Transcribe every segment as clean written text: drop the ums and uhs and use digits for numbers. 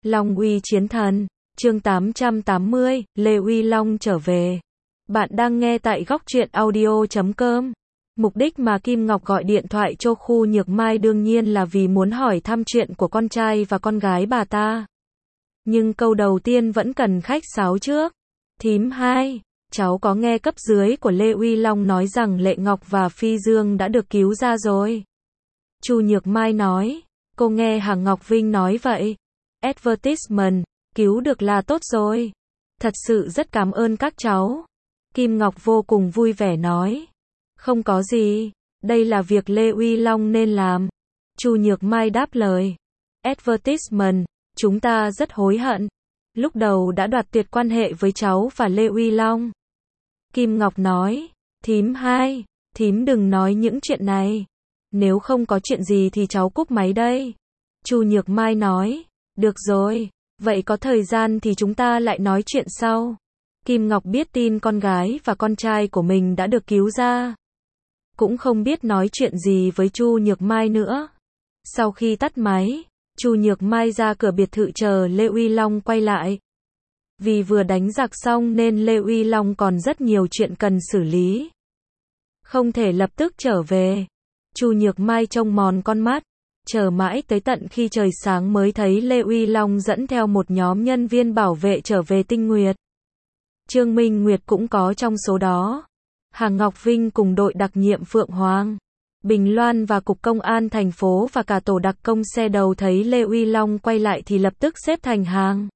Long Uy chiến thần, chương 880, Lê Uy Long trở về. Bạn đang nghe tại góc truyện audio.com. Mục đích mà Kim Ngọc gọi điện thoại cho Khu Nhược Mai đương nhiên là vì muốn hỏi thăm chuyện của con trai và con gái bà ta. Nhưng câu đầu tiên vẫn cần khách sáo trước. Thím hai, cháu có nghe cấp dưới của Lê Uy Long nói rằng Lệ Ngọc và Phi Dương đã được cứu ra rồi. Chu Nhược Mai nói, cô nghe Hằng Ngọc Vinh nói vậy. Advertisement, cứu được là tốt rồi. Thật sự rất cảm ơn các cháu. Kim Ngọc vô cùng vui vẻ nói. Không có gì, đây là việc Lê Uy Long nên làm. Chu Nhược Mai đáp lời. Advertisement, chúng ta rất hối hận. Lúc đầu đã đoạt tuyệt quan hệ với cháu và Lê Uy Long. Kim Ngọc nói, thím hai, thím đừng nói những chuyện này. Nếu không có chuyện gì thì cháu cúp máy đây. Chu Nhược Mai nói, được rồi, vậy có thời gian thì chúng ta lại nói chuyện sau. Kim Ngọc biết tin con gái và con trai của mình đã được cứu ra. Cũng không biết nói chuyện gì với Chu Nhược Mai nữa. Sau khi tắt máy, Chu Nhược Mai ra cửa biệt thự chờ Lê Uy Long quay lại. Vì vừa đánh giặc xong nên Lê Uy Long còn rất nhiều chuyện cần xử lý. Không thể lập tức trở về. Chu Nhược Mai trông mòn con mắt, chờ mãi tới tận khi trời sáng mới thấy Lê Uy Long dẫn theo một nhóm nhân viên bảo vệ trở về Tinh Nguyệt. Trương Minh Nguyệt cũng có trong số đó. Hằng Ngọc Vinh cùng đội đặc nhiệm Phượng Hoàng, Bình Loan và Cục Công an thành phố và cả tổ đặc công xe đầu thấy Lê Uy Long quay lại thì lập tức xếp thành hàng.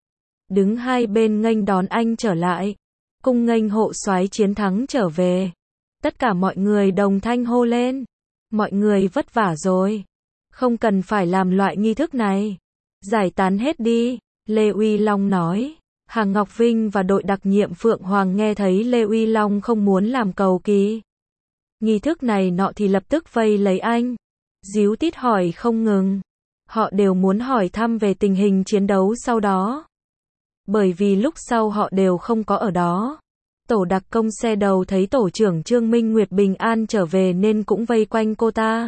Đứng hai bên nghênh đón anh trở lại. Cung nghênh hộ soái chiến thắng trở về. Tất cả mọi người đồng thanh hô lên. Mọi người vất vả rồi. Không cần phải làm loại nghi thức này. Giải tán hết đi, Lê Uy Long nói. Hằng Ngọc Vinh và đội đặc nhiệm Phượng Hoàng nghe thấy Lê Uy Long không muốn làm cầu kỳ nghi thức này nọ thì lập tức vây lấy anh. Díu tít hỏi không ngừng. Họ đều muốn hỏi thăm về tình hình chiến đấu sau đó. Bởi vì lúc sau họ đều không có ở đó. Tổ đặc công xe đầu thấy tổ trưởng Trương Minh Nguyệt bình an trở về nên cũng vây quanh cô ta.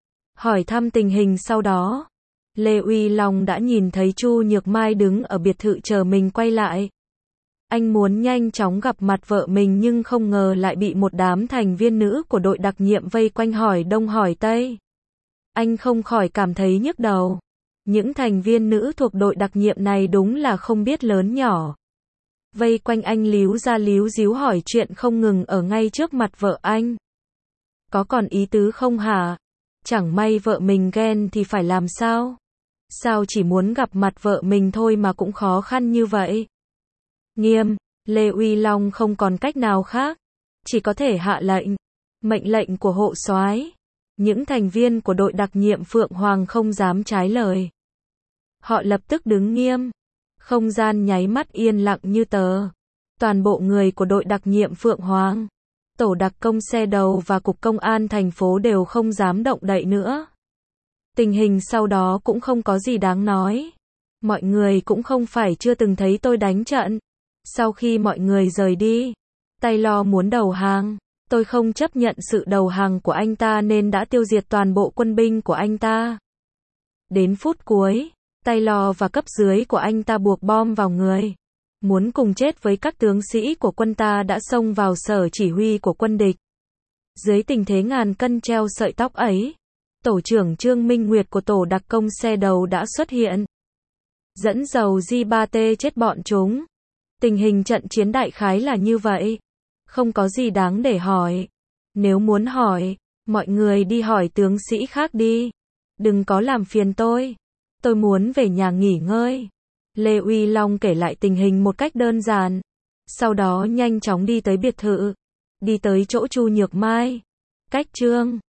Hỏi thăm tình hình sau đó. Lê Uy Long đã nhìn thấy Chu Nhược Mai đứng ở biệt thự chờ mình quay lại. Anh muốn nhanh chóng gặp mặt vợ mình nhưng không ngờ lại bị một đám thành viên nữ của đội đặc nhiệm vây quanh hỏi đông hỏi tây. Anh không khỏi cảm thấy nhức đầu. Những thành viên nữ thuộc đội đặc nhiệm này đúng là không biết lớn nhỏ. Vây quanh anh líu ra líu díu hỏi chuyện không ngừng ở ngay trước mặt vợ anh. Có còn ý tứ không hả? Chẳng may vợ mình ghen thì phải làm sao? Sao chỉ muốn gặp mặt vợ mình thôi mà cũng khó khăn như vậy? Nghiêm, Lê Uy Long không còn cách nào khác. Chỉ có thể hạ lệnh. Mệnh lệnh của hộ soái. Những thành viên của đội đặc nhiệm Phượng Hoàng không dám trái lời. Họ lập tức đứng nghiêm. Không gian nháy mắt yên lặng như tờ. Toàn bộ người của đội đặc nhiệm Phượng Hoàng, tổ đặc công xe đầu và Cục Công an thành phố đều không dám động đậy nữa. Tình hình sau đó cũng không có gì đáng nói. Mọi người cũng không phải chưa từng thấy tôi đánh trận. Sau khi mọi người rời đi, Taylor muốn đầu hàng. Tôi không chấp nhận sự đầu hàng của anh ta nên đã tiêu diệt toàn bộ quân binh của anh ta. Đến phút cuối, Taylor và cấp dưới của anh ta buộc bom vào người. Muốn cùng chết với các tướng sĩ của quân ta đã xông vào sở chỉ huy của quân địch. Dưới tình thế ngàn cân treo sợi tóc ấy, tổ trưởng Trương Minh Nguyệt của tổ đặc công xe đầu đã xuất hiện. Dẫn dầu J3T chết bọn chúng. Tình hình trận chiến đại khái là như vậy. Không có gì đáng để hỏi. Nếu muốn hỏi, mọi người đi hỏi tướng sĩ khác đi. Đừng có làm phiền tôi. Tôi muốn về nhà nghỉ ngơi. Lê Uy Long kể lại tình hình một cách đơn giản. Sau đó nhanh chóng đi tới biệt thự. Đi tới chỗ Chu Nhược Mai. Cách Trương